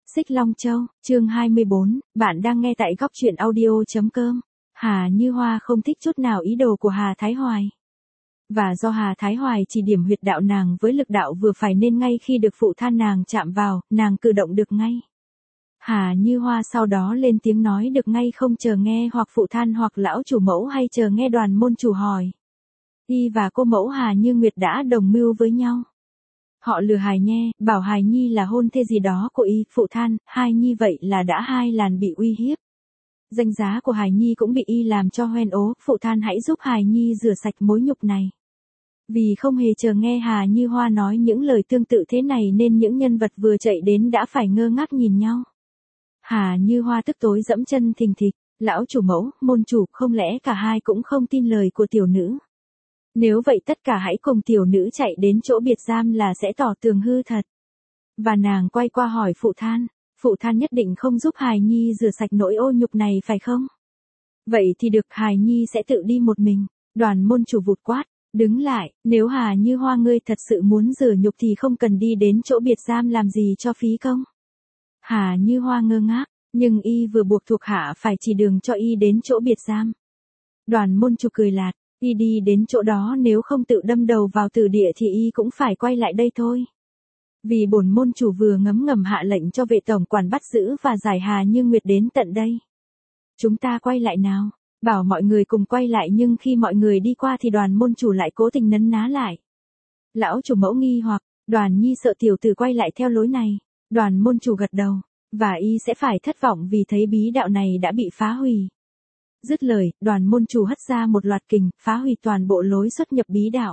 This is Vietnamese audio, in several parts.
Xích Long Châu, chương 24, bạn đang nghe tại góc truyện audio.com. Hà Như Hoa không thích chút nào ý đồ của Hà Thái Hoài. Và do Hà Thái Hoài chỉ điểm huyệt đạo nàng với lực đạo vừa phải nên ngay khi được phụ than nàng chạm vào, nàng cử động được ngay. Hà Như Hoa sau đó lên tiếng nói được ngay không chờ nghe hoặc phụ than hoặc lão chủ mẫu hay chờ nghe đoàn môn chủ hỏi. Y và cô mẫu Hà Như Nguyệt đã đồng mưu với nhau. Họ lừa Hài Nhe, bảo Hài Nhi là hôn thê gì đó của Y, phụ than, hai Nhi vậy là đã hai lần bị uy hiếp. Danh giá của Hài Nhi cũng bị Y làm cho hoen ố, phụ than hãy giúp Hài Nhi rửa sạch mối nhục này. Vì không hề chờ nghe Hà Như Hoa nói những lời tương tự thế này nên những nhân vật vừa chạy đến đã phải ngơ ngác nhìn nhau. Hà Như Hoa tức tối dẫm chân thình thịch, lão chủ mẫu, môn chủ, không lẽ cả hai cũng không tin lời của tiểu nữ? Nếu vậy tất cả hãy cùng tiểu nữ chạy đến chỗ biệt giam là sẽ tỏ tường hư thật. Và nàng quay qua hỏi phụ than nhất định không giúp Hài Nhi rửa sạch nỗi ô nhục này phải không? Vậy thì được, Hài Nhi sẽ tự đi một mình. Đoàn môn chủ vụt quát, đứng lại, nếu Hà Như Hoa ngươi thật sự muốn rửa nhục thì không cần đi đến chỗ biệt giam làm gì cho phí công. Hà Như Hoa ngơ ngác, nhưng Y vừa buộc thuộc hạ phải chỉ đường cho Y đến chỗ biệt giam. Đoàn môn chủ cười lạt, Y đi đến chỗ đó nếu không tự đâm đầu vào tử địa thì Y cũng phải quay lại đây thôi. Vì bổn môn chủ vừa ngầm hạ lệnh cho vệ tổng quản bắt giữ và giải Hà Như Nguyệt đến tận đây. Chúng ta quay lại nào, bảo mọi người cùng quay lại nhưng khi mọi người đi qua thì đoàn môn chủ lại cố tình nấn ná lại. Lão chủ mẫu nghi hoặc, Đoàn Nhi sợ tiểu tử quay lại theo lối này. Đoàn môn chủ gật đầu, và Y sẽ phải thất vọng vì thấy bí đạo này đã bị phá hủy. Dứt lời, đoàn môn chủ hất ra một loạt kình, phá hủy toàn bộ lối xuất nhập bí đạo.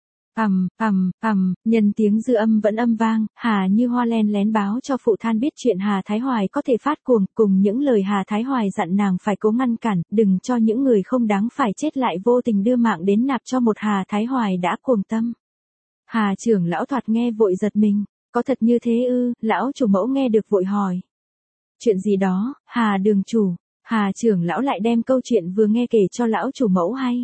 Nhân tiếng dư âm vẫn âm vang, Hà Như Hoa len lén báo cho phụ than biết chuyện Hà Thái Hoài có thể phát cuồng, cùng những lời Hà Thái Hoài dặn nàng phải cố ngăn cản, đừng cho những người không đáng phải chết lại vô tình đưa mạng đến nạp cho một Hà Thái Hoài đã cuồng tâm. Hà trưởng lão thoạt nghe vội giật mình, có thật như thế ư? Lão chủ mẫu nghe được vội hỏi. Chuyện gì đó, Hà đường chủ? Hà trưởng lão lại đem câu chuyện vừa nghe kể cho lão chủ mẫu hay.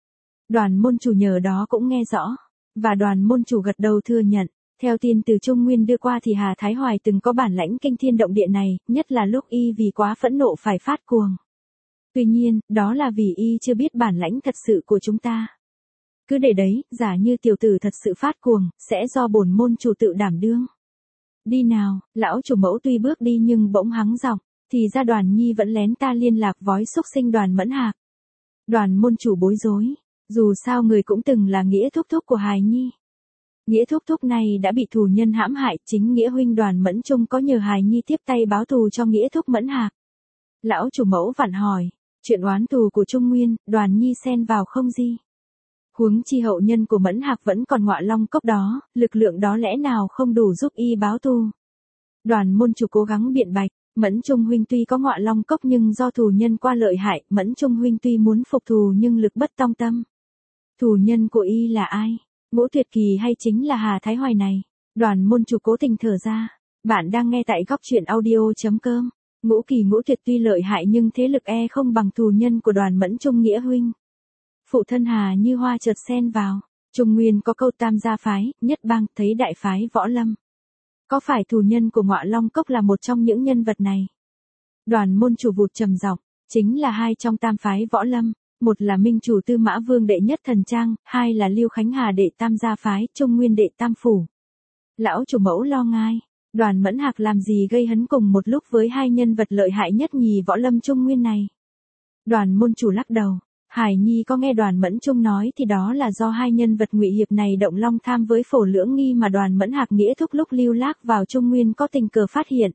Đoàn môn chủ nhờ đó cũng nghe rõ, và đoàn môn chủ gật đầu thừa nhận. Theo tin từ Trung Nguyên đưa qua thì Hà Thái Hoài từng có bản lãnh kinh thiên động địa này, nhất là lúc Y vì quá phẫn nộ phải phát cuồng. Tuy nhiên, đó là vì Y chưa biết bản lãnh thật sự của chúng ta. Cứ để đấy, giả như tiểu tử thật sự phát cuồng, sẽ do bổn môn chủ tự đảm đương. Đi nào, lão chủ mẫu tuy bước đi nhưng bỗng hắng giọng, thì ra Đoàn Nhi vẫn lén ta liên lạc vói xúc sinh Đoàn Mẫn Hạc. Đoàn môn chủ bối rối, dù sao người cũng từng là nghĩa thúc thúc của Hài Nhi. Nghĩa thúc thúc này đã bị thù nhân hãm hại, chính nghĩa huynh Đoàn Mẫn Trung có nhờ Hài Nhi tiếp tay báo thù cho nghĩa thúc Mẫn Hạc. Lão chủ mẫu vặn hỏi, chuyện oán thù của Trung Nguyên, Đoàn Nhi xen vào không gì. Huống chi hậu nhân của Mẫn Hạc vẫn còn Ngọa Long Cốc đó, lực lượng đó lẽ nào không đủ giúp Y báo thù. Đoàn môn chủ cố gắng biện bạch, Mẫn Trung huynh tuy có Ngọa Long Cốc nhưng do thù nhân qua lợi hại, Mẫn Trung huynh tuy muốn phục thù nhưng lực bất tòng tâm. Thù nhân của Y là ai? Ngũ Tuyệt Kỳ hay chính là Hà Thái Hoài này? Đoàn môn chủ cố tình thở ra. Bạn đang nghe tại góc truyện audio.com. Ngũ Kỳ Ngũ Tuyệt tuy lợi hại nhưng thế lực không bằng thù nhân của Đoàn Mẫn Trung nghĩa huynh. Phụ thân Hà Như Hoa chợt xen vào. Trung Nguyên có câu tam gia phái, nhất bang, thấy đại phái võ lâm. Có phải thù nhân của Ngọa Long Cốc là một trong những nhân vật này? Đoàn môn chủ vụt trầm giọng, chính là hai trong tam phái võ lâm, một là Minh chủ Tư Mã Vương đệ nhất thần trang, hai là Lưu Khánh Hà đệ tam gia phái, Trung Nguyên đệ tam phủ. Lão chủ mẫu lo ngai, Đoàn Mẫn Hạc làm gì gây hấn cùng một lúc với hai nhân vật lợi hại nhất nhì võ lâm Trung Nguyên này? Đoàn môn chủ lắc đầu. Hải Nhi có nghe Đoàn Mẫn Trung nói thì đó là do hai nhân vật ngụy hiệp này động long tham với Phổ Lưỡng Nghi mà Đoàn Mẫn Hạc nghĩa thúc lúc lưu lạc vào Trung Nguyên có tình cờ phát hiện.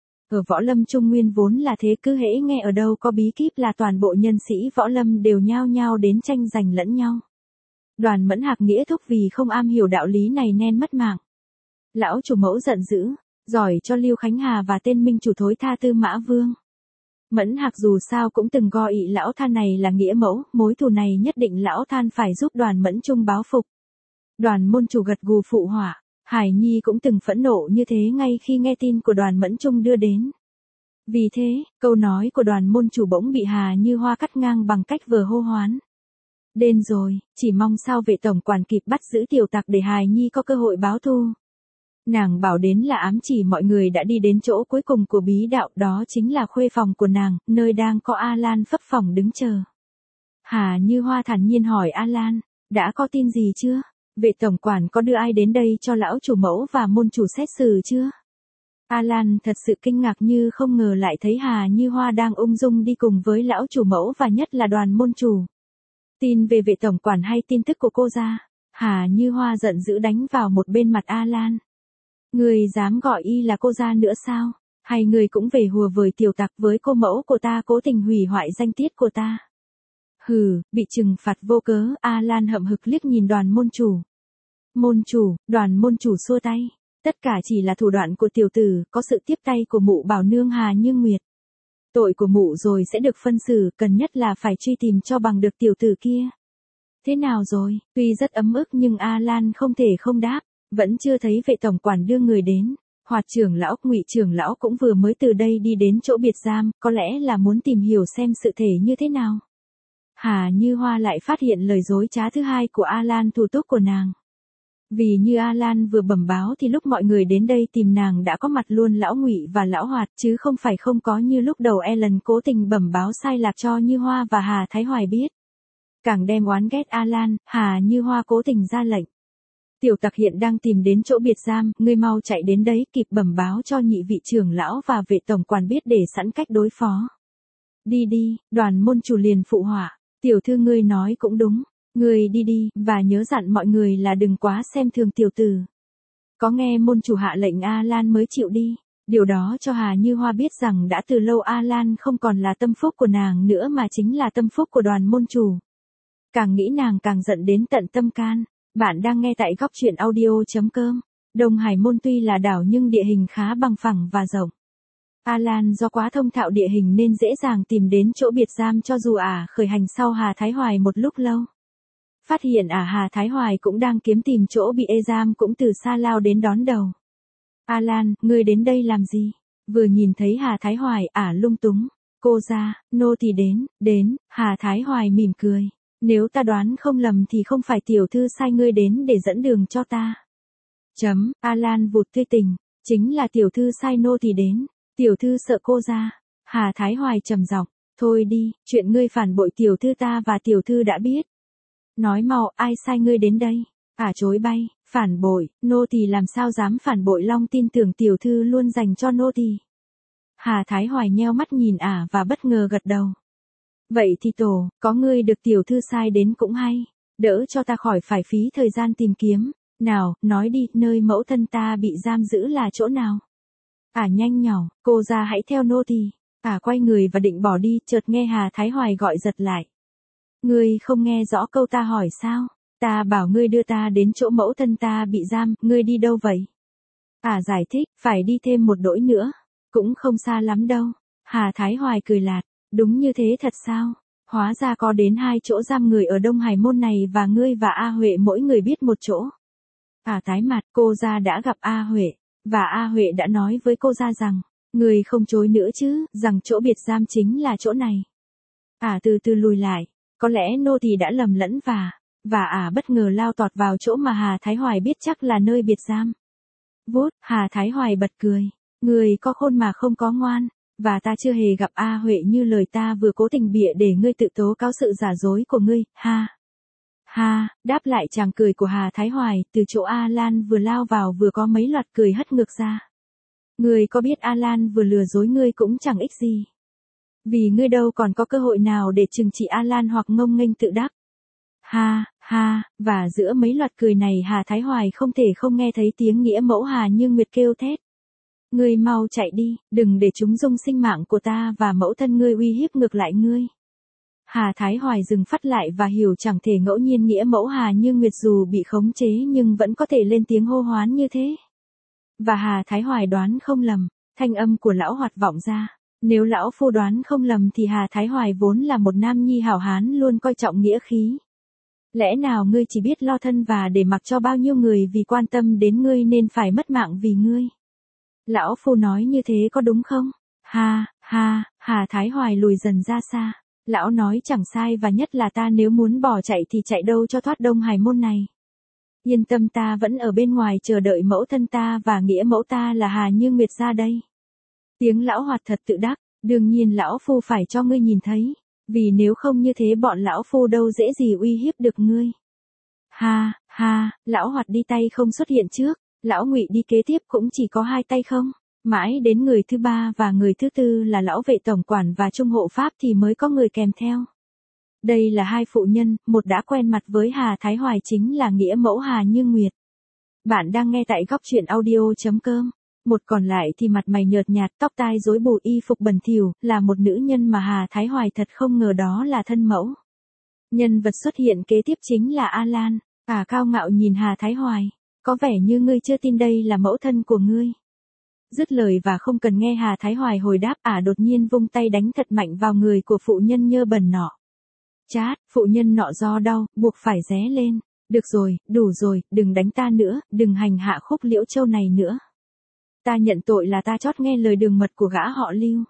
Ở võ lâm Trung Nguyên vốn là thế, cứ hễ nghe ở đâu có bí kíp là toàn bộ nhân sĩ võ lâm đều nhao nhao đến tranh giành lẫn nhau. Đoàn Mẫn Hạc nghĩa thúc vì không am hiểu đạo lý này nên mất mạng. Lão chủ mẫu giận dữ, giỏi cho Lưu Khánh Hà và tên Minh chủ thối tha Tư Mã Vương. Mẫn Hạc dù sao cũng từng gọi lão than này là nghĩa mẫu, mối thù này nhất định lão than phải giúp Đoàn Mẫn Trung báo phục. Đoàn môn chủ gật gù phụ họa, Hải Nhi cũng từng phẫn nộ như thế ngay khi nghe tin của Đoàn Mẫn Trung đưa đến. Vì thế, câu nói của đoàn môn chủ bỗng bị Hà Như Hoa cắt ngang bằng cách vừa hô hoán. Đền rồi, chỉ mong sao vệ tổng quản kịp bắt giữ tiểu tặc để Hài Nhi có cơ hội báo thù. Nàng bảo đến là ám chỉ mọi người đã đi đến chỗ cuối cùng của bí đạo, đó chính là khuê phòng của nàng, nơi đang có A Lan phấp phỏng đứng chờ. Hà Như Hoa thản nhiên hỏi A Lan, đã có tin gì chưa? Vệ tổng quản có đưa ai đến đây cho lão chủ mẫu và môn chủ xét xử chưa? A Lan thật sự kinh ngạc như không ngờ lại thấy Hà Như Hoa đang ung dung đi cùng với lão chủ mẫu và nhất là Đoàn môn chủ. Tin về vệ tổng quản hay tin tức của cô ra? Hà Như Hoa giận dữ đánh vào một bên mặt A Lan. Người dám gọi y là cô ra nữa sao? Hay người cũng về hùa với tiểu tặc với cô mẫu của ta cố tình hủy hoại danh tiết của ta? Hừ, bị trừng phạt vô cớ, A Lan hậm hực liếc nhìn Đoàn môn chủ. Môn chủ, Đoàn môn chủ xua tay. Tất cả chỉ là thủ đoạn của tiểu tử, có sự tiếp tay của mụ bảo nương Hà Như Nguyệt. Tội của mụ rồi sẽ được phân xử, cần nhất là phải truy tìm cho bằng được tiểu tử kia. Thế nào rồi? Tuy rất ấm ức nhưng A Lan không thể không đáp, vẫn chưa thấy vệ tổng quản đưa người đến. Hoạt trưởng lão, Ngụy trưởng lão cũng vừa mới từ đây đi đến chỗ biệt giam, có lẽ là muốn tìm hiểu xem sự thể như thế nào. Hà Như Hoa lại phát hiện lời dối trá thứ hai của A Lan thủ túc của nàng. Vì như A Lan vừa bẩm báo thì lúc mọi người đến đây tìm nàng đã có mặt luôn lão Ngụy và lão Hoạt, chứ không phải không có như lúc đầu Ellen cố tình bẩm báo sai lạc cho Như Hoa và Hà Thái Hoài biết. Càng đem oán ghét A Lan, Hà Như Hoa cố tình ra lệnh. Tiểu tặc hiện đang tìm đến chỗ biệt giam, ngươi mau chạy đến đấy kịp bẩm báo cho nhị vị trưởng lão và vệ tổng quản biết để sẵn cách đối phó. Đi đi, Đoàn môn chủ liền phụ họa, tiểu thư ngươi nói cũng đúng. Người đi đi, và nhớ dặn mọi người là đừng quá xem thường tiểu tử. Có nghe môn chủ hạ lệnh A Lan mới chịu đi. Điều đó cho Hà Như Hoa biết rằng đã từ lâu A Lan không còn là tâm phúc của nàng nữa mà chính là tâm phúc của Đoàn môn chủ. Càng nghĩ nàng càng giận đến tận tâm can. Bạn đang nghe tại góc truyện audio.com. Đông Hải môn tuy là đảo nhưng địa hình khá bằng phẳng và rộng. A Lan do quá thông thạo địa hình nên dễ dàng tìm đến chỗ biệt giam cho dù khởi hành sau Hà Thái Hoài một lúc lâu. Phát hiện Hà Thái Hoài cũng đang kiếm tìm chỗ bị giam cũng từ xa lao đến đón đầu. A Lan, ngươi đến đây làm gì? Vừa nhìn thấy Hà Thái Hoài lung túng. Cô ra, nô tỳ đến, Hà Thái Hoài mỉm cười. Nếu ta đoán không lầm thì không phải tiểu thư sai ngươi đến để dẫn đường cho ta. A Lan vụt tươi tình, chính là tiểu thư sai nô tỳ đến, tiểu thư sợ cô ra. Hà Thái Hoài trầm giọng, thôi đi, chuyện ngươi phản bội tiểu thư ta và tiểu thư đã biết. Nói mau, ai sai ngươi đến đây? Chối bay, phản bội, nô tỳ làm sao dám phản bội, Long tin tưởng tiểu thư luôn dành cho nô tỳ. Hà Thái Hoài nheo mắt nhìn và bất ngờ gật đầu. Vậy thì có ngươi được tiểu thư sai đến cũng hay, đỡ cho ta khỏi phải phí thời gian tìm kiếm. Nào, nói đi, nơi mẫu thân ta bị giam giữ là chỗ nào? Nhanh nhảu, cô ra hãy theo nô tỳ. Quay người và định bỏ đi, chợt nghe Hà Thái Hoài gọi giật lại. Ngươi không nghe rõ câu ta hỏi sao? Ta bảo ngươi đưa ta đến chỗ mẫu thân ta bị giam, ngươi đi đâu vậy? Giải thích, phải đi thêm một đỗi nữa. Cũng không xa lắm đâu. Hà Thái Hoài cười lạt, đúng như thế thật sao? Hóa ra có đến 2 chỗ giam người ở Đông Hải môn này và ngươi và A Huệ mỗi người biết một chỗ. Tái mặt, cô ra đã gặp A Huệ, và A Huệ đã nói với cô ra rằng, ngươi không chối nữa chứ, rằng chỗ biệt giam chính là chỗ này. Từ từ lùi lại. Có lẽ nô tỳ đã lầm lẫn và bất ngờ lao tọt vào chỗ mà Hà Thái Hoài biết chắc là nơi biệt giam. Vút, Hà Thái Hoài bật cười. Người có khôn mà không có ngoan, và ta chưa hề gặp A Huệ như lời ta vừa cố tình bịa để ngươi tự tố cáo sự giả dối của ngươi, ha. Ha, đáp lại chàng cười của Hà Thái Hoài, từ chỗ A Lan vừa lao vào vừa có mấy loạt cười hất ngược ra. Ngươi có biết A Lan vừa lừa dối ngươi cũng chẳng ích gì. Vì ngươi đâu còn có cơ hội nào để trừng trị A Lan hoặc ngông nghênh tự đắc. Ha, và giữa mấy loạt cười này Hà Thái Hoài không thể không nghe thấy tiếng nghĩa mẫu Hà Như Nguyệt kêu thét. Ngươi mau chạy đi, đừng để chúng dung sinh mạng của ta và mẫu thân ngươi uy hiếp ngược lại ngươi. Hà Thái Hoài dừng phát lại và hiểu chẳng thể ngẫu nhiên nghĩa mẫu Hà Như Nguyệt dù bị khống chế nhưng vẫn có thể lên tiếng hô hoán như thế. Và Hà Thái Hoài đoán không lầm, thanh âm của lão Hoạt vọng ra. Nếu lão phu đoán không lầm thì Hà Thái Hoài vốn là một nam nhi hảo hán luôn coi trọng nghĩa khí. Lẽ nào ngươi chỉ biết lo thân và để mặc cho bao nhiêu người vì quan tâm đến ngươi nên phải mất mạng vì ngươi? Lão phu nói như thế có đúng không? Ha, Hà Thái Hoài lùi dần ra xa. Lão nói chẳng sai và nhất là ta nếu muốn bỏ chạy thì chạy đâu cho thoát Đông Hải môn này. Yên tâm, ta vẫn ở bên ngoài chờ đợi mẫu thân ta và nghĩa mẫu ta là Hà Như Nguyệt ra đây. Tiếng lão Hoạt thật tự đắc, đương nhiên lão phu phải cho ngươi nhìn thấy, vì nếu không như thế bọn lão phu đâu dễ gì uy hiếp được ngươi. Ha, ha, lão Hoạt đi tay không xuất hiện trước, lão Ngụy đi kế tiếp cũng chỉ có 2 tay không. Mãi đến người thứ 3 và người thứ 4 là lão vệ tổng quản và trung hộ pháp thì mới có người kèm theo. Đây là 2 phụ nhân, một đã quen mặt với Hà Thái Hoài chính là nghĩa mẫu Hà Như Nguyệt. Bạn đang nghe tại góc truyện audio.com. Một còn lại thì mặt mày nhợt nhạt, tóc tai rối bù, y phục bẩn thỉu, là một nữ nhân mà Hà Thái Hoài thật không ngờ đó là thân mẫu. Nhân vật xuất hiện kế tiếp chính là A Lan, cao ngạo nhìn Hà Thái Hoài, có vẻ như ngươi chưa tin đây là mẫu thân của ngươi. Dứt lời và không cần nghe Hà Thái Hoài hồi đáp, đột nhiên vung tay đánh thật mạnh vào người của phụ nhân nhơ bẩn nọ. Chát, phụ nhân nọ do đau, buộc phải ré lên. Được rồi, đủ rồi, đừng đánh ta nữa, đừng hành hạ Khúc Liễu Châu này nữa. Ta nhận tội là ta chót nghe lời đường mật của gã họ Lưu.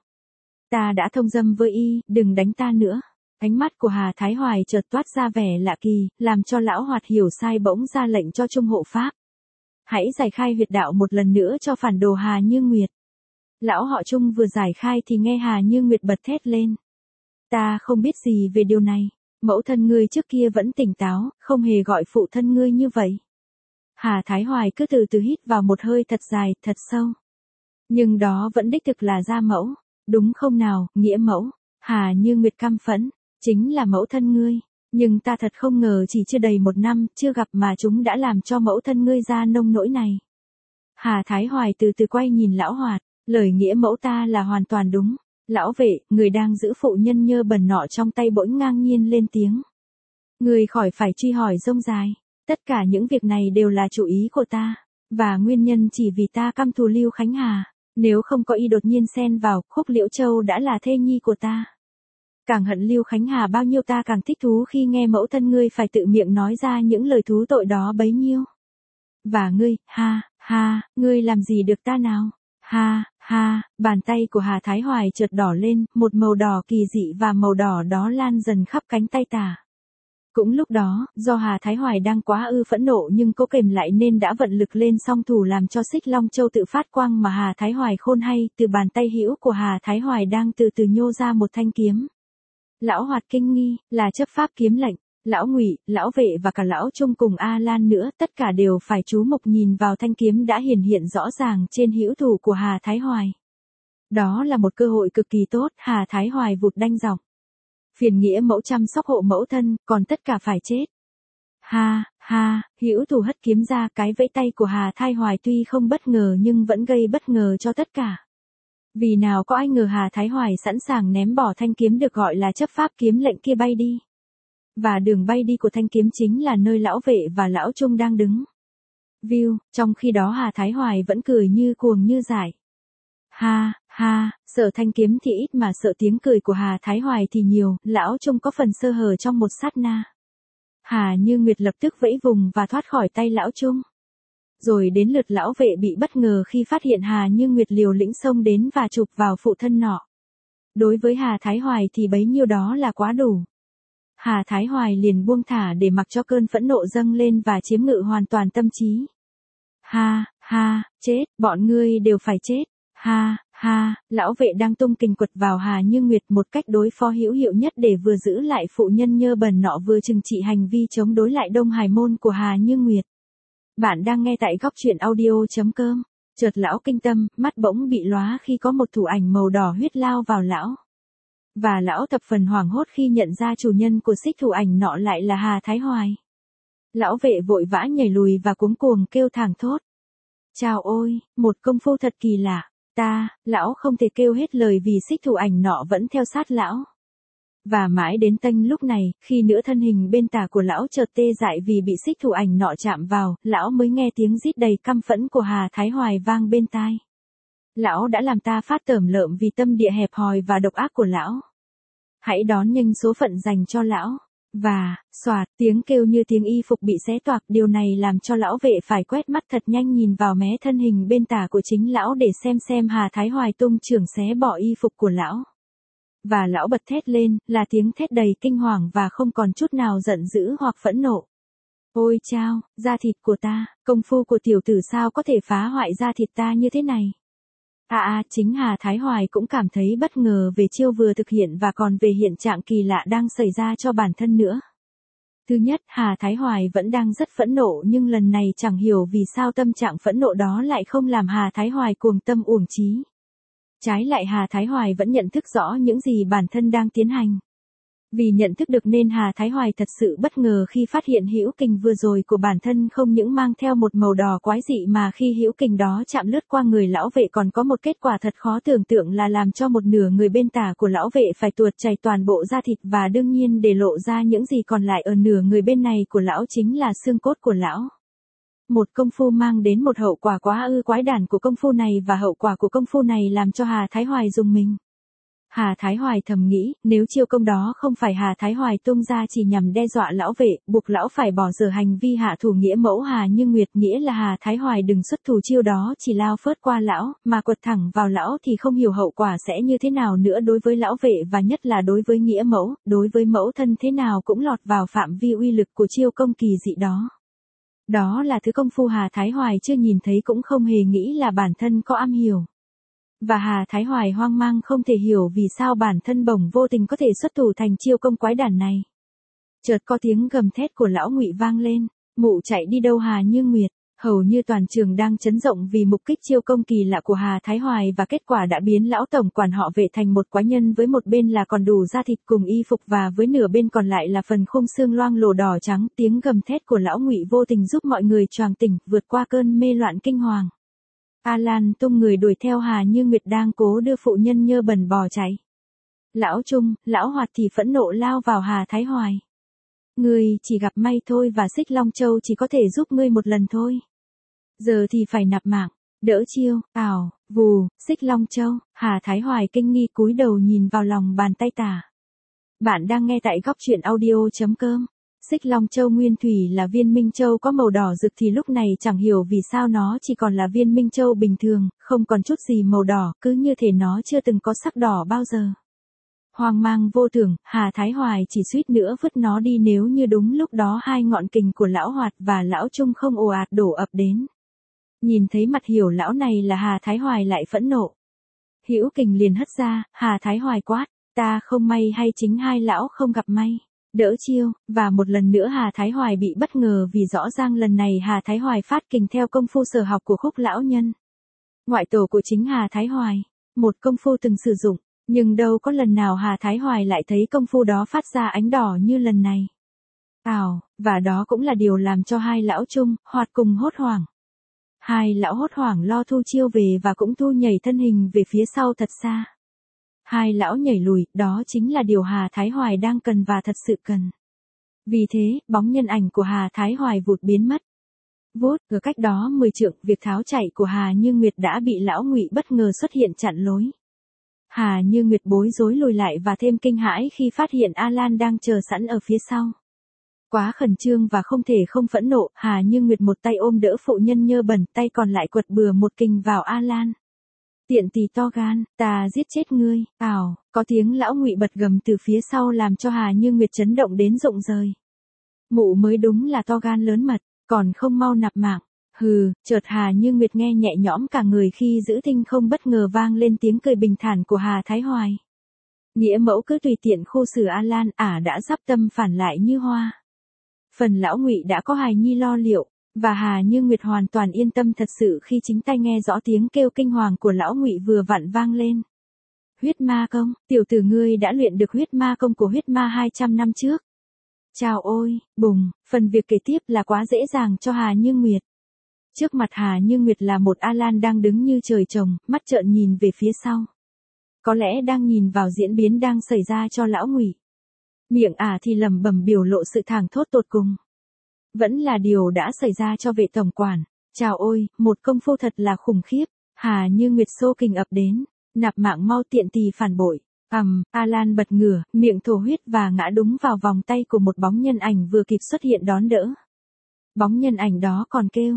Ta đã thông dâm với y, đừng đánh ta nữa. Ánh mắt của Hà Thái Hoài chợt toát ra vẻ lạ kỳ, làm cho lão Hoạt hiểu sai, bỗng ra lệnh cho trung hộ pháp. Hãy giải khai huyệt đạo một lần nữa cho phản đồ Hà Như Nguyệt. Lão họ Trung vừa giải khai thì nghe Hà Như Nguyệt bật thét lên. Ta không biết gì về điều này, mẫu thân ngươi trước kia vẫn tỉnh táo, không hề gọi phụ thân ngươi như vậy. Hà Thái Hoài cứ từ từ hít vào một hơi thật dài, thật sâu. Nhưng đó vẫn đích thực là gia mẫu, đúng không nào, nghĩa mẫu? Hà Như Nguyệt căm phẫn, chính là mẫu thân ngươi. Nhưng ta thật không ngờ chỉ chưa đầy 1 năm, chưa gặp mà chúng đã làm cho mẫu thân ngươi ra nông nỗi này. Hà Thái Hoài từ từ quay nhìn lão Hoạt, lời nghĩa mẫu ta là hoàn toàn đúng. Lão vệ, người đang giữ phụ nhân nhơ bẩn nọ trong tay bỗng ngang nhiên lên tiếng. Người khỏi phải truy hỏi rông dài, tất cả những việc này đều là chủ ý của ta, và nguyên nhân chỉ vì ta căm thù Lưu Khánh Hà, nếu không có y đột nhiên xen vào, Khúc Liễu Châu đã là thê nhi của ta. Càng hận Lưu Khánh Hà bao nhiêu ta càng thích thú khi nghe mẫu thân ngươi phải tự miệng nói ra những lời thú tội đó bấy nhiêu. Và ngươi, ngươi làm gì được ta nào? Bàn tay của Hà Thái Hoài chợt đỏ lên, một màu đỏ kỳ dị và màu đỏ đó lan dần khắp cánh tay tả. Cũng lúc đó, do Hà Thái Hoài đang quá phẫn nộ nhưng cố kềm lại nên đã vận lực lên song thủ làm cho Xích Long Châu tự phát quang mà Hà Thái Hoài khôn hay, từ bàn tay hữu của Hà Thái Hoài đang từ từ nhô ra một thanh kiếm. Lão Hoạt kinh nghi, là chấp pháp kiếm lệnh. Lão Ngụy, lão vệ và cả lão Trung cùng A Lan nữa, tất cả đều phải chú mục nhìn vào thanh kiếm đã hiển hiện rõ ràng trên hữu thủ của Hà Thái Hoài. Đó là một cơ hội cực kỳ tốt, Hà Thái Hoài vụt đanh giọng. Phiền nghĩa mẫu chăm sóc hộ mẫu thân, còn tất cả phải chết. Hữu thủ hất kiếm ra, cái vẫy tay của Hà Thái Hoài tuy không bất ngờ nhưng vẫn gây bất ngờ cho tất cả. Vì nào có ai ngờ Hà Thái Hoài sẵn sàng ném bỏ thanh kiếm được gọi là chấp pháp kiếm lệnh kia bay đi. Và đường bay đi của thanh kiếm chính là nơi lão vệ và lão Trung đang đứng. View, trong khi đó Hà Thái Hoài vẫn cười như cuồng như dại. Sợ thanh kiếm thì ít mà sợ tiếng cười của Hà Thái Hoài thì nhiều, lão Trung có phần sơ hở trong một sát na. Hà Như Nguyệt lập tức vẫy vùng và thoát khỏi tay lão Trung. Rồi đến lượt lão vệ bị bất ngờ khi phát hiện Hà Như Nguyệt liều lĩnh xông đến và chụp vào phụ thân nọ. Đối với Hà Thái Hoài thì bấy nhiêu đó là quá đủ. Hà Thái Hoài liền buông thả để mặc cho cơn phẫn nộ dâng lên và chiếm ngự hoàn toàn tâm trí. Chết, bọn ngươi đều phải chết. Lão vệ đang tung kình quật vào Hà Như Nguyệt một cách đối phó hữu hiệu nhất để vừa giữ lại phụ nhân nhơ bẩn nọ vừa trừng trị hành vi chống đối lại Đông Hải môn của Hà Như Nguyệt. Bạn đang nghe tại góc truyện audio.com. Chợt lão kinh tâm, mắt bỗng bị lóa khi có một thủ ảnh màu đỏ huyết lao vào lão. Và lão thập phần hoảng hốt khi nhận ra chủ nhân của xích thủ ảnh nọ lại là Hà Thái Hoài. Lão vệ vội vã nhảy lùi và cuống cuồng kêu thảng thốt. Chào ôi, một công phu thật kỳ lạ. Lão không thể kêu hết lời vì xích thủ ảnh nọ vẫn theo sát lão. Và mãi đến tênh lúc này, khi nửa thân hình bên tả của lão chợt tê dại vì bị xích thủ ảnh nọ chạm vào, lão mới nghe tiếng rít đầy căm phẫn của Hà Thái Hoài vang bên tai. Lão đã làm ta phát tởm lợm vì tâm địa hẹp hòi và độc ác của lão. Hãy đón nhanh số phận dành cho lão. Và, xoạt, tiếng kêu như tiếng y phục bị xé toạc, điều này làm cho lão vệ phải quét mắt thật nhanh nhìn vào mé thân hình bên tả của chính lão để xem Hà Thái Hoài tung chưởng xé bỏ y phục của lão. Và lão bật thét lên, là tiếng thét đầy kinh hoàng và không còn chút nào giận dữ hoặc phẫn nộ. Ôi chao, da thịt của ta, công phu của tiểu tử sao có thể phá hoại da thịt ta như thế này. Chính Hà Thái Hoài cũng cảm thấy bất ngờ về chiêu vừa thực hiện và còn về hiện trạng kỳ lạ đang xảy ra cho bản thân nữa. Thứ nhất, Hà Thái Hoài vẫn đang rất phẫn nộ nhưng lần này chẳng hiểu vì sao tâm trạng phẫn nộ đó lại không làm Hà Thái Hoài cuồng tâm uổng chí. Trái lại Hà Thái Hoài vẫn nhận thức rõ những gì bản thân đang tiến hành. Vì nhận thức được nên Hà Thái Hoài thật sự bất ngờ khi phát hiện hữu kình vừa rồi của bản thân không những mang theo một màu đỏ quái dị mà khi hữu kình đó chạm lướt qua người lão vệ còn có một kết quả thật khó tưởng tượng là làm cho một nửa người bên tả của lão vệ phải tuột chảy toàn bộ da thịt và đương nhiên để lộ ra những gì còn lại ở nửa người bên này của lão chính là xương cốt của lão. Một công phu mang đến một hậu quả quá quái đản của công phu này và hậu quả của công phu này làm cho Hà Thái Hoài rùng mình. Hà Thái Hoài thầm nghĩ, nếu chiêu công đó không phải Hà Thái Hoài tung ra chỉ nhằm đe dọa lão vệ, buộc lão phải bỏ dở hành vi hạ thủ nghĩa mẫu Hà Như Nguyệt, nghĩa là Hà Thái Hoài đừng xuất thủ chiêu đó chỉ lao phớt qua lão, mà quật thẳng vào lão thì không hiểu hậu quả sẽ như thế nào nữa đối với lão vệ và nhất là đối với nghĩa mẫu, đối với mẫu thân thế nào cũng lọt vào phạm vi uy lực của chiêu công kỳ dị đó. Đó là thứ công phu Hà Thái Hoài chưa nhìn thấy cũng không hề nghĩ là bản thân có am hiểu. Và Hà Thái Hoài hoang mang không thể hiểu vì sao bản thân bỗng vô tình có thể xuất thủ thành chiêu công quái đản này. Chợt có tiếng gầm thét của lão Ngụy vang lên, mụ chạy đi đâu Hà Như Nguyệt, hầu như toàn trường đang chấn động vì mục kích chiêu công kỳ lạ của Hà Thái Hoài và kết quả đã biến lão tổng quản họ Vệ thành một quái nhân với một bên là còn đủ da thịt cùng y phục và với nửa bên còn lại là phần khung xương loang lổ đỏ trắng. Tiếng gầm thét của lão Ngụy vô tình giúp mọi người choàng tỉnh, vượt qua cơn mê loạn kinh hoàng. Alan tung người đuổi theo Hà Như Nguyệt đang cố đưa phụ nhân nhơ bẩn bỏ chạy. Lão Trung, lão Hoạt thì phẫn nộ lao vào Hà Thái Hoài. Ngươi chỉ gặp may thôi và Xích Long Châu chỉ có thể giúp ngươi một lần thôi. Giờ thì phải nạp mạng, đỡ chiêu, vù, Xích Long Châu. Hà Thái Hoài kinh nghi cúi đầu nhìn vào lòng bàn tay tả. Bạn đang nghe tại góc truyện audio.com. Xích Long Châu nguyên thủy là viên minh châu có màu đỏ rực thì lúc này chẳng hiểu vì sao nó chỉ còn là viên minh châu bình thường, không còn chút gì màu đỏ, cứ như thể nó chưa từng có sắc đỏ bao giờ. Hoang mang vô tưởng, Hà Thái Hoài chỉ suýt nữa vứt nó đi nếu như đúng lúc đó hai ngọn kình của lão Hoạt và lão Trung không ồ ạt đổ ập đến. Nhìn thấy mặt hiểu lão này là Hà Thái Hoài lại phẫn nộ. Hữu kình liền hất ra, Hà Thái Hoài quát, ta không may hay chính hai lão không gặp may. Đỡ chiêu, và một lần nữa Hà Thái Hoài bị bất ngờ vì rõ ràng lần này Hà Thái Hoài phát kình theo công phu sở học của Khúc lão nhân. Ngoại tổ của chính Hà Thái Hoài, một công phu từng sử dụng, nhưng đâu có lần nào Hà Thái Hoài lại thấy công phu đó phát ra ánh đỏ như lần này. Và đó cũng là điều làm cho hai lão Trung, Hoạt cùng hốt hoảng. Hai lão hốt hoảng lo thu chiêu về và cũng thu nhảy thân hình về phía sau thật xa. Hai lão nhảy lùi, đó chính là điều Hà Thái Hoài đang cần và thật sự cần. Vì thế, bóng nhân ảnh của Hà Thái Hoài vụt biến mất. Ở cách đó 10 trượng, việc tháo chạy của Hà Như Nguyệt đã bị lão Ngụy bất ngờ xuất hiện chặn lối. Hà Như Nguyệt bối rối lùi lại và thêm kinh hãi khi phát hiện Alan đang chờ sẵn ở phía sau. Quá khẩn trương và không thể không phẫn nộ, Hà Như Nguyệt một tay ôm đỡ phụ nhân nhơ bẩn, tay còn lại quật bừa một kình vào Alan. Tiện tỳ to gan, ta giết chết ngươi. Có tiếng lão Ngụy bật gầm từ phía sau làm cho Hà Như Nguyệt chấn động đến rụng rời. Mụ mới đúng là to gan lớn mật, còn không mau nạp mạng. Chợt Hà Như Nguyệt nghe nhẹ nhõm cả người khi giữ thinh không bất ngờ vang lên tiếng cười bình thản của Hà Thái Hoài. Nghĩa mẫu cứ tùy tiện khu xử Alan, đã giáp tâm phản lại như hoa. Phần lão Ngụy đã có hài nhi lo liệu. Và Hà Như Nguyệt hoàn toàn yên tâm thật sự khi chính tai nghe rõ tiếng kêu kinh hoàng của lão Ngụy vừa vặn vang lên. Huyết ma công, tiểu tử ngươi đã luyện được huyết ma công của huyết ma 200 năm trước. Chào ôi, bùng, phần việc kể tiếp là quá dễ dàng cho Hà Như Nguyệt. Trước mặt Hà Như Nguyệt là một Alan đang đứng như trời trồng, mắt trợn nhìn về phía sau. Có lẽ đang nhìn vào diễn biến đang xảy ra cho lão Ngụy. Miệng thì lẩm bẩm biểu lộ sự thảng thốt tột cùng. Vẫn là điều đã xảy ra cho Vệ tổng quản. Chào ôi, một công phu thật là khủng khiếp. Hà Như Nguyệt xô kình ập đến, nạp mạng mau tiện tỳ phản bội. Alan bật ngửa, miệng thổ huyết và ngã đúng vào vòng tay của một bóng nhân ảnh vừa kịp xuất hiện đón đỡ. Bóng nhân ảnh đó còn kêu,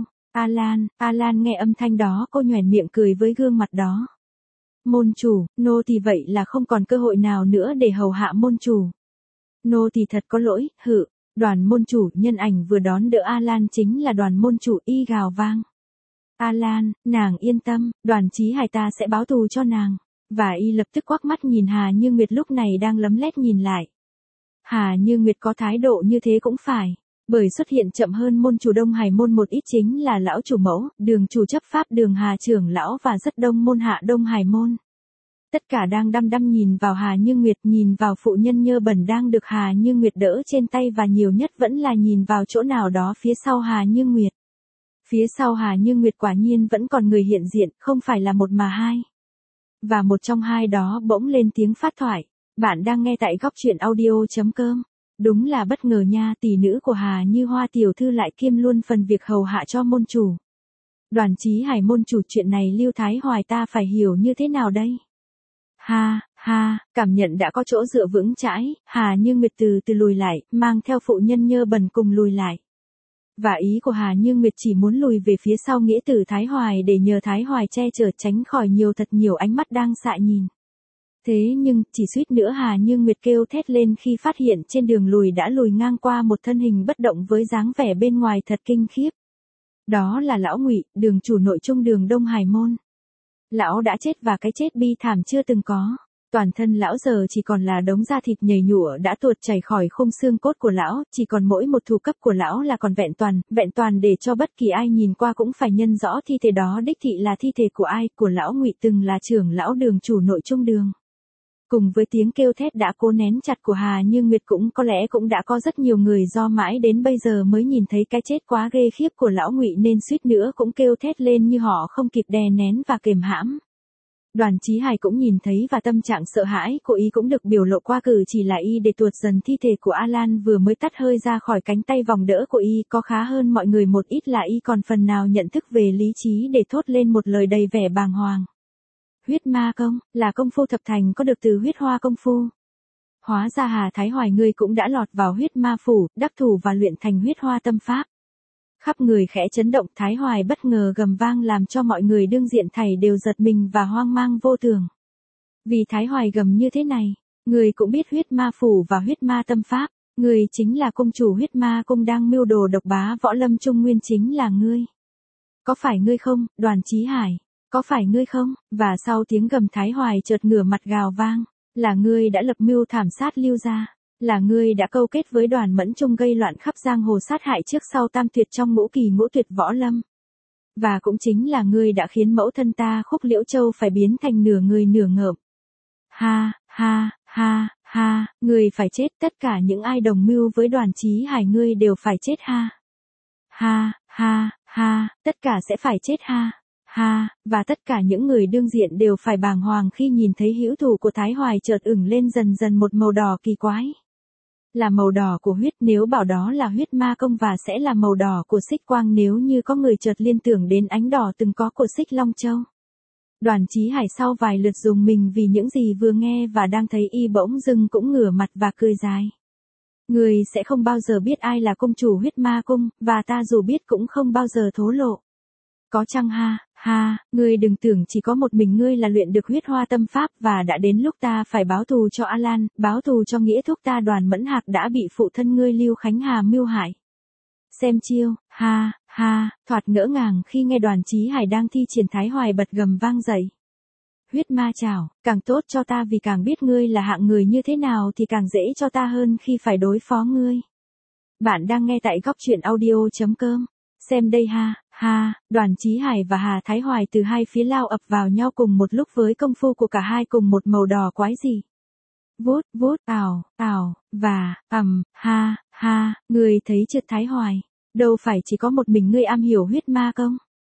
Alan nghe âm thanh đó cô nhoẻn miệng cười với gương mặt đó. Môn chủ, nô thì vậy là không còn cơ hội nào nữa để hầu hạ môn chủ. Nô thì thật có lỗi, Đoàn môn chủ, nhân ảnh vừa đón đỡ Alan chính là đoàn môn chủ, y gào vang. Alan, nàng yên tâm, đoàn Chí Hải ta sẽ báo thù cho nàng. Và y lập tức quắc mắt nhìn Hà Như Nguyệt lúc này đang lấm lét nhìn lại. Hà Như Nguyệt có thái độ như thế cũng phải. Bởi xuất hiện chậm hơn môn chủ Đông Hải môn một ít chính là lão chủ mẫu, đường chủ chấp pháp đường Hà trưởng lão và rất đông môn hạ Đông Hải môn. Tất cả đang đăm đăm nhìn vào Hà Như Nguyệt, nhìn vào phụ nhân nhơ bẩn đang được Hà Như Nguyệt đỡ trên tay và nhiều nhất vẫn là nhìn vào chỗ nào đó phía sau Hà Như Nguyệt. Phía sau Hà Như Nguyệt quả nhiên vẫn còn người hiện diện, không phải là một mà hai. Và một trong hai đó bỗng lên tiếng phát thoại. Bạn đang nghe tại góc truyện audio.com. Đúng là bất ngờ nha, tỷ nữ của Hà Như Hoa tiểu thư lại kiêm luôn phần việc hầu hạ cho môn chủ. Đoàn Chí Hải môn chủ, chuyện này Lưu Thái Hoài ta phải hiểu như thế nào đây? Ha, cảm nhận đã có chỗ dựa vững chãi, Hà Như Nguyệt từ từ lùi lại, mang theo phụ nhân nhơ bẩn cùng lùi lại. Và ý của Hà Như Nguyệt chỉ muốn lùi về phía sau nghĩa tử Thái Hoài để nhờ Thái Hoài che chở tránh khỏi thật nhiều ánh mắt đang xạ nhìn. Thế nhưng, chỉ suýt nữa Hà Như Nguyệt kêu thét lên khi phát hiện trên đường lùi đã lùi ngang qua một thân hình bất động với dáng vẻ bên ngoài thật kinh khiếp. Đó là lão Ngụy, đường chủ nội trung đường Đông Hải môn. Lão đã chết và cái chết bi thảm chưa từng có. Toàn thân lão giờ chỉ còn là đống da thịt nhầy nhụa đã tuột chảy khỏi khung xương cốt của lão, chỉ còn mỗi một thủ cấp của lão là còn vẹn toàn để cho bất kỳ ai nhìn qua cũng phải nhận rõ thi thể đó đích thị là thi thể của ai, của lão Ngụy từng là trưởng lão đường chủ nội trung đường. Cùng với tiếng kêu thét đã cố nén chặt của Hà Như Nguyệt có lẽ cũng đã có rất nhiều người do mãi đến bây giờ mới nhìn thấy cái chết quá ghê khiếp của lão Ngụy nên suýt nữa cũng kêu thét lên như họ không kịp đè nén và kềm hãm. Đoàn Chí Hải cũng nhìn thấy và tâm trạng sợ hãi của y cũng được biểu lộ qua cử chỉ là y để tuột dần thi thể của Alan vừa mới tắt hơi ra khỏi cánh tay vòng đỡ của y, có khá hơn mọi người một ít là y còn phần nào nhận thức về lý trí để thốt lên một lời đầy vẻ bàng hoàng. Huyết ma công, là công phu thập thành có được từ huyết hoa công phu. Hóa ra Hà Thái Hoài ngươi cũng đã lọt vào huyết ma phủ, đắc thủ và luyện thành huyết hoa tâm pháp. Khắp người khẽ chấn động, Thái Hoài bất ngờ gầm vang làm cho mọi người đương diện thảy đều giật mình và hoang mang vô thường. Vì Thái Hoài gầm như thế này, người cũng biết huyết ma phủ và huyết ma tâm pháp, người chính là công chủ huyết ma cung đang mưu đồ độc bá võ lâm trung nguyên, chính là ngươi. Có phải ngươi không, Đoàn Chí Hải? Có phải ngươi không? Và sau tiếng gầm Thái Hoài chợt ngửa mặt gào vang, là ngươi đã lập mưu thảm sát Lưu gia, là ngươi đã câu kết với Đoàn Mẫn Trung gây loạn khắp giang hồ sát hại trước sau tam tuyệt trong ngũ kỳ ngũ tuyệt võ lâm. Và cũng chính là ngươi đã khiến mẫu thân ta Khúc Liễu Châu phải biến thành nửa người nửa ngợm. Ha, ngươi phải chết, tất cả những ai đồng mưu với Đoàn Chí Hải ngươi đều phải chết ha, tất cả sẽ phải chết ha, và tất cả những người đương diện đều phải bàng hoàng khi nhìn thấy hữu thủ của Thái Hoài chợt ửng lên dần dần một màu đỏ kỳ quái. Là màu đỏ của huyết, nếu bảo đó là huyết ma công, và sẽ là màu đỏ của xích quang nếu như có người chợt liên tưởng đến ánh đỏ từng có của xích Long Châu. Đoàn Chí Hải sau vài lượt dùng mình vì những gì vừa nghe và đang thấy y bỗng dưng cũng ngửa mặt và cười dài. Người sẽ không bao giờ biết ai là công chủ huyết ma cung, và ta dù biết cũng không bao giờ thố lộ. Có chăng ngươi đừng tưởng chỉ có một mình ngươi là luyện được huyết hoa tâm pháp, và đã đến lúc ta phải báo thù cho Alan, báo thù cho nghĩa thúc ta Đoàn Mẫn Hạc đã bị phụ thân ngươi Lưu Khánh Hà mưu hại. Xem chiêu, thoạt ngỡ ngàng khi nghe Đoàn Chí Hải đang thi triển. Thái Hoài bật gầm vang dậy. Huyết ma chảo, càng tốt cho ta, vì càng biết ngươi là hạng người như thế nào thì càng dễ cho ta hơn khi phải đối phó ngươi. Bạn đang nghe tại góc truyện audio.com. Xem đây Đoàn Chí Hải và Hà Thái Hoài từ hai phía lao ập vào nhau cùng một lúc với công phu của cả hai cùng một màu đỏ quái dị. Vút, ào, và, ngươi thấy chưa Thái Hoài, đâu phải chỉ có một mình ngươi am hiểu huyết ma công.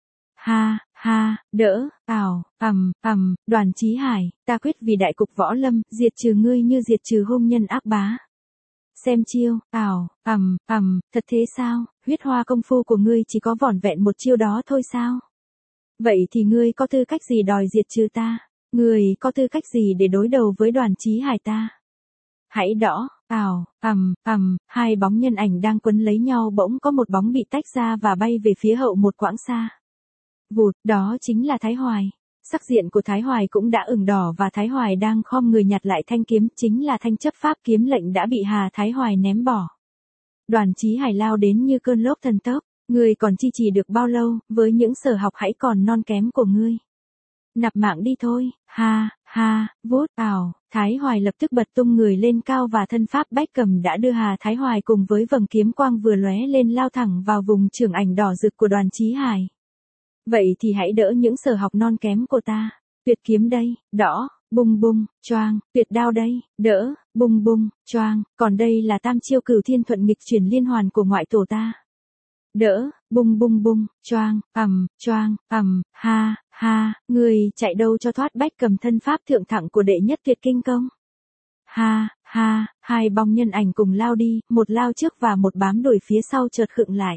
Đỡ, ào, Đoàn Chí Hải, ta quyết vì đại cục võ lâm, diệt trừ ngươi như diệt trừ hung nhân ác bá. Xem chiêu, thật thế sao, huyết hoa công phu của ngươi chỉ có vỏn vẹn một chiêu đó thôi sao? Vậy thì ngươi có tư cách gì đòi diệt trừ ta? Ngươi có tư cách gì để đối đầu với Đoàn Chí Hải ta? Hãy đỏ, hai bóng nhân ảnh đang quấn lấy nhau, bỗng có một bóng bị tách ra và bay về phía hậu một quãng xa. Vụt, đó chính là Thái Hoài. Sắc diện của Thái Hoài cũng đã ửng đỏ và Thái Hoài đang khom người nhặt lại thanh kiếm, chính là thanh chấp pháp kiếm lệnh đã bị Hà Thái Hoài ném bỏ. Đoàn Chí Hải lao đến như cơn lốc thần tốc, ngươi còn chi trì được bao lâu, với những sở học hãy còn non kém của ngươi. Nạp mạng đi thôi, ha, ha, vút, ảo, Thái Hoài lập tức bật tung người lên cao và thân pháp bách cầm đã đưa Hà Thái Hoài cùng với vầng kiếm quang vừa lóe lên lao thẳng vào vùng trưởng ảnh đỏ rực của Đoàn Chí Hải. Vậy thì hãy đỡ những sở học non kém của ta. Tuyệt kiếm đây, đỏ, bung bung, choang, tuyệt đao đây, đỡ, bung bung, choang, còn đây là tam chiêu Cửu Thiên Thuận Nghịch Chuyển liên hoàn của ngoại tổ ta. Đỡ, bung bung bung, choang, choang, ha, ha, người chạy đâu cho thoát bách cầm thân pháp thượng thẳng của đệ nhất tuyệt kinh công. Ha, ha, hai bóng nhân ảnh cùng lao đi, một lao trước và một bám đuổi phía sau chợt khựng lại.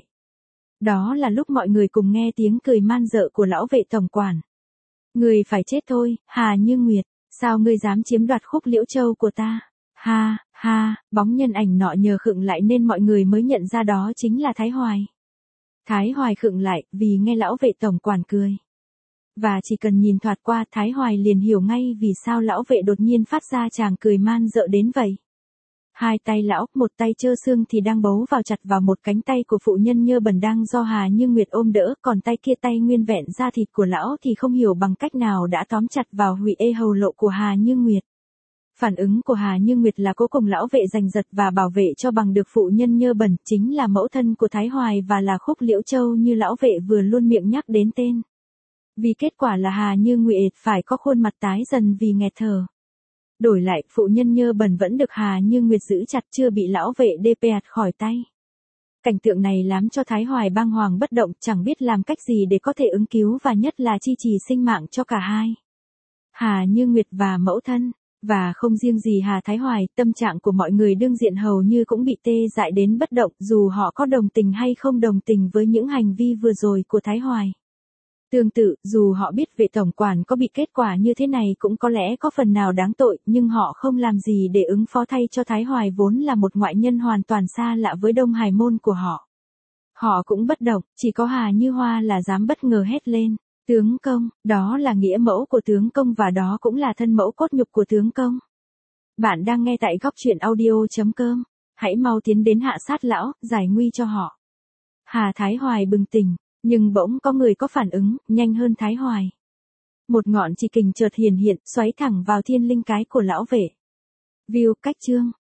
Đó là lúc mọi người cùng nghe tiếng cười man dợ của lão vệ tổng quản. Người phải chết thôi, Hà Như Nguyệt, sao ngươi dám chiếm đoạt khúc Liễu Châu của ta? Ha, ha, bóng nhân ảnh nọ nhờ khựng lại nên mọi người mới nhận ra đó chính là Thái Hoài. Thái Hoài khựng lại, vì nghe lão vệ tổng quản cười. Và chỉ cần nhìn thoạt qua Thái Hoài liền hiểu ngay vì sao lão vệ đột nhiên phát ra chàng cười man dợ đến vậy. Hai tay lão, một tay trơ xương thì đang bấu vào chặt vào một cánh tay của phụ nhân Nhơ Bần đang do Hà Như Nguyệt ôm đỡ, còn tay kia tay nguyên vẹn da thịt của lão thì không hiểu bằng cách nào đã tóm chặt vào hủy ê hầu lộ của Hà Như Nguyệt. Phản ứng của Hà Như Nguyệt là cố cùng lão vệ giành giật và bảo vệ cho bằng được phụ nhân Nhơ Bần, chính là mẫu thân của Thái Hoài và là khúc Liễu Châu như lão vệ vừa luôn miệng nhắc đến tên. Vì kết quả là Hà Như Nguyệt phải có khuôn mặt tái dần vì nghẹt thở. Đổi lại, phụ nhân Nhơ Bần vẫn được Hà Như Nguyệt giữ chặt chưa bị lão vệ đê pẹt khỏi tay. Cảnh tượng này làm cho Thái Hoài bàng hoàng bất động, chẳng biết làm cách gì để có thể ứng cứu và nhất là chi trì sinh mạng cho cả hai. Hà Như Nguyệt và mẫu thân, và không riêng gì Hà Thái Hoài, tâm trạng của mọi người đương diện hầu như cũng bị tê dại đến bất động dù họ có đồng tình hay không đồng tình với những hành vi vừa rồi của Thái Hoài. Tương tự, dù họ biết vệ tổng quản có bị kết quả như thế này cũng có lẽ có phần nào đáng tội, nhưng họ không làm gì để ứng phó thay cho Thái Hoài vốn là một ngoại nhân hoàn toàn xa lạ với Đông Hải môn của họ. Họ cũng bất động, chỉ có Hà Như Hoa là dám bất ngờ hét lên. Tướng công, đó là nghĩa mẫu của tướng công và đó cũng là thân mẫu cốt nhục của tướng công. Bạn đang nghe tại góc truyện audio.com. Hãy mau tiến đến hạ sát lão, giải nguy cho họ. Hà Thái Hoài bừng tỉnh. Nhưng bỗng có người có phản ứng, nhanh hơn Thái Hoài. Một ngọn chỉ kình chợt hiển hiện, xoáy thẳng vào thiên linh cái của lão vệ. View cách chương.